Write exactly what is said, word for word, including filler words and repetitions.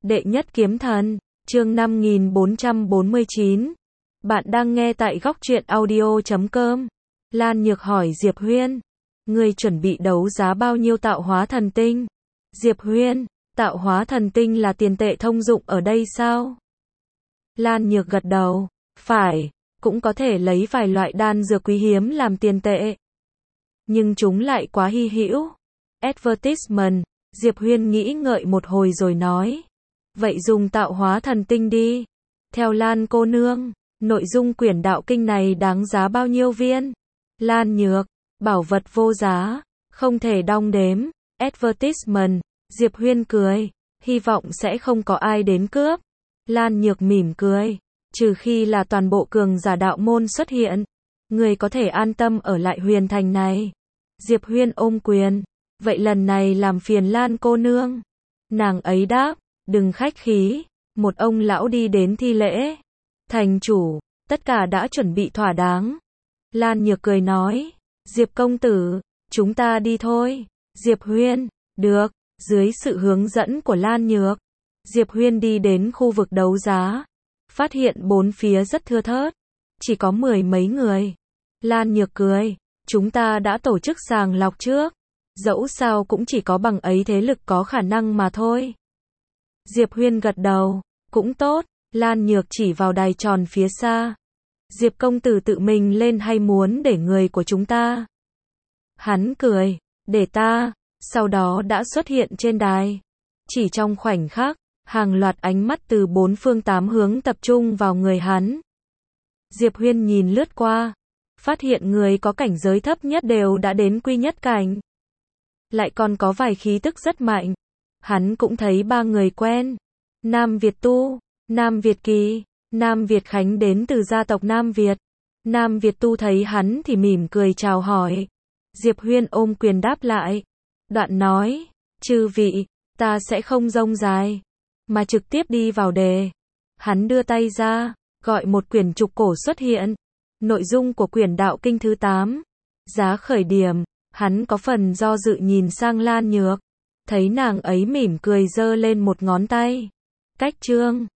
Đệ nhất kiếm thần, chương năm nghìn bốn trăm bốn mươi chín. Bạn đang nghe tại góc truyện audio chấm com. Lan Nhược hỏi Diệp Huyên, ngươi chuẩn bị đấu giá bao nhiêu tạo hóa thần tinh? Diệp Huyên, tạo hóa thần tinh là tiền tệ thông dụng ở đây sao? Lan Nhược gật đầu, phải, cũng có thể lấy vài loại đan dược quý hiếm làm tiền tệ. Nhưng chúng lại quá hy hữu. Advertisement, Diệp Huyên nghĩ ngợi một hồi rồi nói. Vậy dùng tạo hóa thần tinh đi. Theo Lan cô nương, nội dung quyển đạo kinh này đáng giá bao nhiêu viên? Lan Nhược, bảo vật vô giá, không thể đong đếm. Advertisement, Diệp Huyên cười, hy vọng sẽ không có ai đến cướp. Lan Nhược mỉm cười, trừ khi là toàn bộ cường giả đạo môn xuất hiện, người có thể an tâm ở lại huyền thành này. Diệp Huyên ôm quyền, vậy lần này làm phiền Lan cô nương. Nàng ấy đáp, đừng khách khí, một ông lão đi đến thi lễ. Thành chủ, tất cả đã chuẩn bị thỏa đáng. Lan Nhược cười nói, Diệp công tử, chúng ta đi thôi. Diệp Huyên, được, dưới sự hướng dẫn của Lan Nhược, Diệp Huyên đi đến khu vực đấu giá, phát hiện bốn phía rất thưa thớt, chỉ có mười mấy người. Lan Nhược cười, chúng ta đã tổ chức sàng lọc trước, dẫu sao cũng chỉ có bằng ấy thế lực có khả năng mà thôi. Diệp Huyên gật đầu, cũng tốt. Lan Nhược chỉ vào đài tròn phía xa. Diệp công tử tự mình lên hay muốn để người của chúng ta? Hắn cười, để ta, sau đó đã xuất hiện trên đài. Chỉ trong khoảnh khắc, hàng loạt ánh mắt từ bốn phương tám hướng tập trung vào người hắn. Diệp Huyên nhìn lướt qua, phát hiện người có cảnh giới thấp nhất đều đã đến quy nhất cảnh. Lại còn có vài khí tức rất mạnh. Hắn cũng thấy ba người quen. Nam Việt Tu, Nam Việt Kỳ, Nam Việt Khánh đến từ gia tộc Nam Việt. Nam Việt Tu thấy hắn thì mỉm cười chào hỏi. Diệp Huyên ôm quyền đáp lại. Đoạn nói, chư vị, ta sẽ không rông dài, mà trực tiếp đi vào đề. Hắn đưa tay ra, gọi một quyển trục cổ xuất hiện. Nội dung của quyển đạo kinh thứ tám. Giá khởi điểm, hắn có phần do dự nhìn sang Lan Nhược. Thấy nàng ấy mỉm cười giơ lên một ngón tay. Cách chương.